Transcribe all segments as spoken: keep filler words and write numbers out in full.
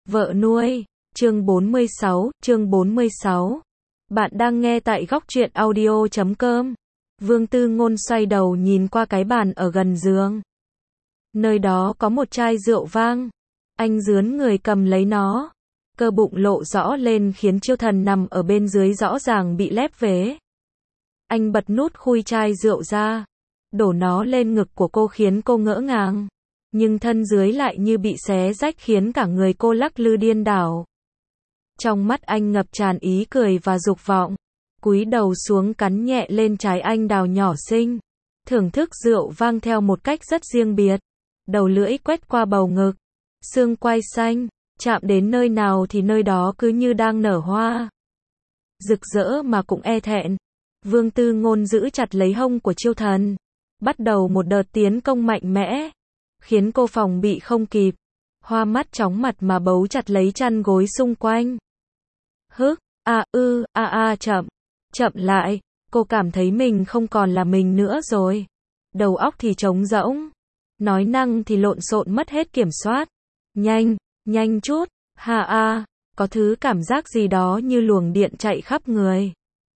Vợ nuôi, chương bốn mươi sáu, chương bốn mươi sáu. Bạn đang nghe tại góc truyện audio chấm com. Vương Tư Ngôn xoay đầu nhìn qua cái bàn ở gần giường. Nơi đó có một chai rượu vang. Anh rướn người cầm lấy nó. Cơ bụng lộ rõ lên khiến Chiêu Thần nằm ở bên dưới rõ ràng bị lép vế. Anh bật nút khui chai rượu ra. Đổ nó lên ngực của cô khiến cô ngỡ ngàng. Nhưng thân dưới lại như bị xé rách khiến cả người cô lắc lư điên đảo. Trong mắt anh ngập tràn ý cười và dục vọng. Cúi đầu xuống cắn nhẹ lên trái anh đào nhỏ xinh. Thưởng thức rượu vang theo một cách rất riêng biệt. Đầu lưỡi quét qua bầu ngực. Xương quai xanh. Chạm đến nơi nào thì nơi đó cứ như đang nở hoa. Rực rỡ mà cũng e thẹn. Vương Tư Ngôn giữ chặt lấy hông của Chiêu Thần. Bắt đầu một đợt tiến công mạnh mẽ. Khiến cô phòng bị không kịp. Hoa mắt chóng mặt mà bấu chặt lấy chăn gối xung quanh. Hức, a ư, a a chậm. Chậm lại. Cô cảm thấy mình không còn là mình nữa rồi. Đầu óc thì trống rỗng. Nói năng thì lộn xộn mất hết kiểm soát. Nhanh, nhanh chút. Ha a, có thứ cảm giác gì đó như luồng điện chạy khắp người.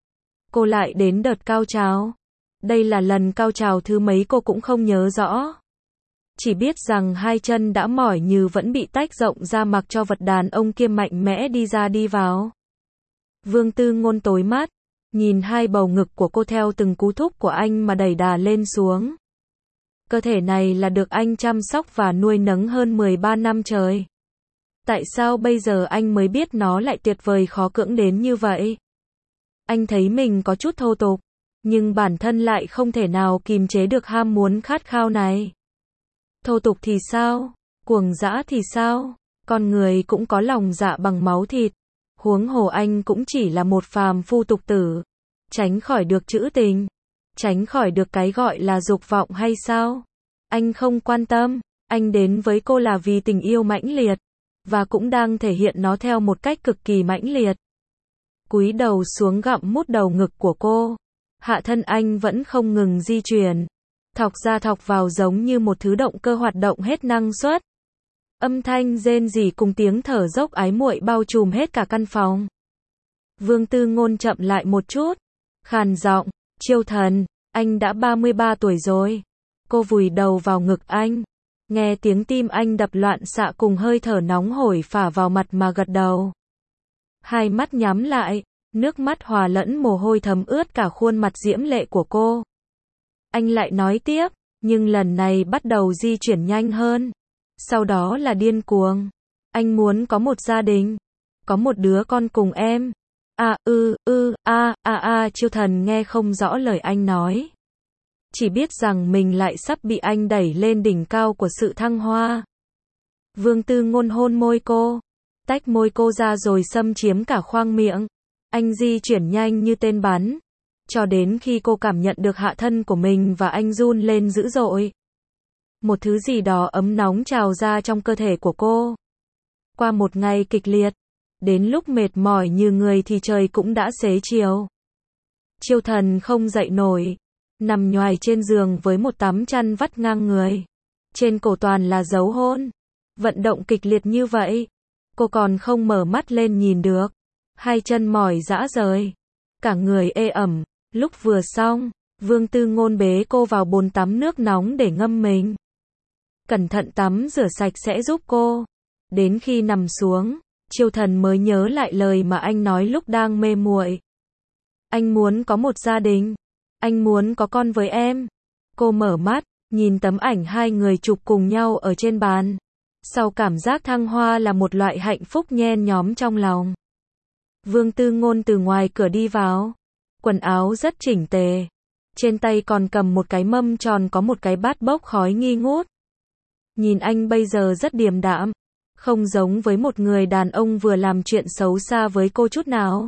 Cô lại đến đợt cao trào. Đây là lần cao trào thứ mấy cô cũng không nhớ rõ. Chỉ biết rằng hai chân đã mỏi như vẫn bị tách rộng ra mặc cho vật đàn ông kia mạnh mẽ đi ra đi vào. Vương Tư Ngôn tối mắt, nhìn hai bầu ngực của cô theo từng cú thúc của anh mà đẩy đà lên xuống. Cơ thể này là được anh chăm sóc và nuôi nấng hơn mười ba năm trời. Tại sao bây giờ anh mới biết nó lại tuyệt vời khó cưỡng đến như vậy? Anh thấy mình có chút thô tục, nhưng bản thân lại không thể nào kìm chế được ham muốn khát khao này. Thô tục thì sao? Cuồng dã thì sao? Con người cũng có lòng dạ bằng máu thịt. Huống hồ anh cũng chỉ là một phàm phu tục tử. Tránh khỏi được chữ tình. Tránh khỏi được cái gọi là dục vọng hay sao? Anh không quan tâm. Anh đến với cô là vì tình yêu mãnh liệt. Và cũng đang thể hiện nó theo một cách cực kỳ mãnh liệt. Cúi đầu xuống gặm mút đầu ngực của cô. Hạ thân anh vẫn không ngừng di chuyển. Thọc ra thọc vào giống như một thứ động cơ hoạt động hết năng suất. Âm thanh rên rỉ cùng tiếng thở dốc ái muội bao trùm hết cả căn phòng. Vương Tư Ngôn chậm lại một chút. Khàn giọng, Chiêu Thần, anh đã ba mươi ba tuổi rồi. Cô vùi đầu vào ngực anh. Nghe tiếng tim anh đập loạn xạ cùng hơi thở nóng hổi phả vào mặt mà gật đầu. Hai mắt nhắm lại, nước mắt hòa lẫn mồ hôi thấm ướt cả khuôn mặt diễm lệ của cô. Anh lại nói tiếp, nhưng lần này bắt đầu di chuyển nhanh hơn. Sau đó là điên cuồng. Anh muốn có một gia đình. Có một đứa con cùng em. À ư, ư, a, a a Chiêu Thần nghe không rõ lời anh nói. Chỉ biết rằng mình lại sắp bị anh đẩy lên đỉnh cao của sự thăng hoa. Vương Tư Ngôn hôn môi cô. Tách môi cô ra rồi xâm chiếm cả khoang miệng. Anh di chuyển nhanh như tên bắn. Cho đến khi cô cảm nhận được hạ thân của mình và anh run lên dữ dội. Một thứ gì đó ấm nóng trào ra trong cơ thể của cô. Qua một ngày kịch liệt, đến lúc mệt mỏi như người thì trời cũng đã xế chiều. Chiêu Thần không dậy nổi, nằm nhoài trên giường với một tấm chăn vắt ngang người. Trên cổ toàn là dấu hôn. Vận động kịch liệt như vậy, cô còn không mở mắt lên nhìn được. Hai chân mỏi rã rời, cả người ê ẩm. Lúc vừa xong, Vương Tư Ngôn bế cô vào bồn tắm nước nóng để ngâm mình. Cẩn thận tắm rửa sạch sẽ giúp cô. Đến khi nằm xuống, Chiêu Thần mới nhớ lại lời mà anh nói lúc đang mê muội. Anh muốn có một gia đình. Anh muốn có con với em. Cô mở mắt, nhìn tấm ảnh hai người chụp cùng nhau ở trên bàn. Sau cảm giác thăng hoa là một loại hạnh phúc nhen nhóm trong lòng. Vương Tư Ngôn từ ngoài cửa đi vào. Quần áo rất chỉnh tề. Trên tay còn cầm một cái mâm tròn có một cái bát bốc khói nghi ngút. Nhìn anh bây giờ rất điềm đạm. Không giống với một người đàn ông vừa làm chuyện xấu xa với cô chút nào.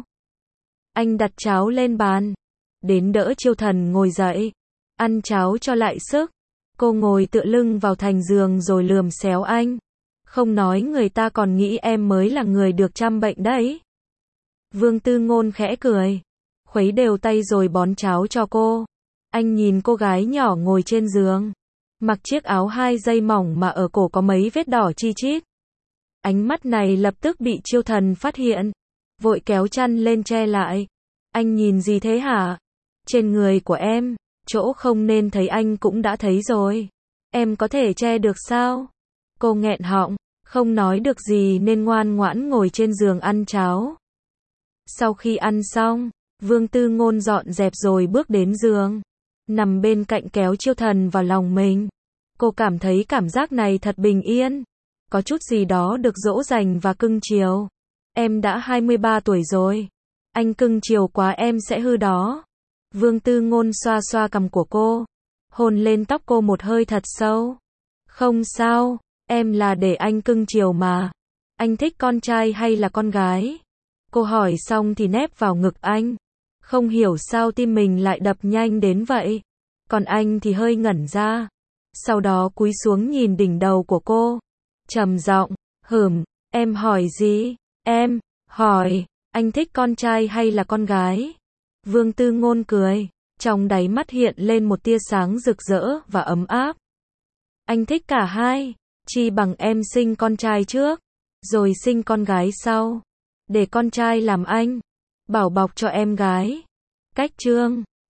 Anh đặt cháo lên bàn. Đến đỡ Chiêu Thần ngồi dậy. Ăn cháo cho lại sức. Cô ngồi tựa lưng vào thành giường rồi lườm xéo anh. Không nói người ta còn nghĩ em mới là người được trăm bệnh đấy. Vương Tư Ngôn khẽ cười. Khuấy đều tay rồi bón cháo cho cô. Anh nhìn cô gái nhỏ ngồi trên giường. Mặc chiếc áo hai dây mỏng mà ở cổ có mấy vết đỏ chi chít. Ánh mắt này lập tức bị Chiêu Thần phát hiện, vội kéo chăn lên che lại. Anh nhìn gì thế hả? Trên người của em, chỗ không nên thấy anh cũng đã thấy rồi. Em có thể che được sao? Cô nghẹn họng, không nói được gì nên ngoan ngoãn ngồi trên giường ăn cháo. Sau khi ăn xong, Vương Tư Ngôn dọn dẹp rồi bước đến giường, nằm bên cạnh kéo Chiêu Thần vào lòng mình. Cô cảm thấy cảm giác này thật bình yên, có chút gì đó được dỗ dành và cưng chiều. Em đã hai mươi ba tuổi rồi, anh cưng chiều quá em sẽ hư đó. Vương Tư Ngôn xoa xoa cằm của cô, hôn lên tóc cô một hơi thật sâu. Không sao, em là để anh cưng chiều mà. Anh thích con trai hay là con gái? Cô hỏi xong thì nép vào ngực anh. Không hiểu sao tim mình lại đập nhanh đến vậy. Còn anh thì hơi ngẩn ra. Sau đó cúi xuống nhìn đỉnh đầu của cô, trầm giọng, hửm, em hỏi gì? Em hỏi, anh thích con trai hay là con gái? Vương Tư Ngôn cười, trong đáy mắt hiện lên một tia sáng rực rỡ và ấm áp. Anh thích cả hai, chi bằng em sinh con trai trước, rồi sinh con gái sau, để con trai làm anh, bảo bọc cho em gái. Cách chương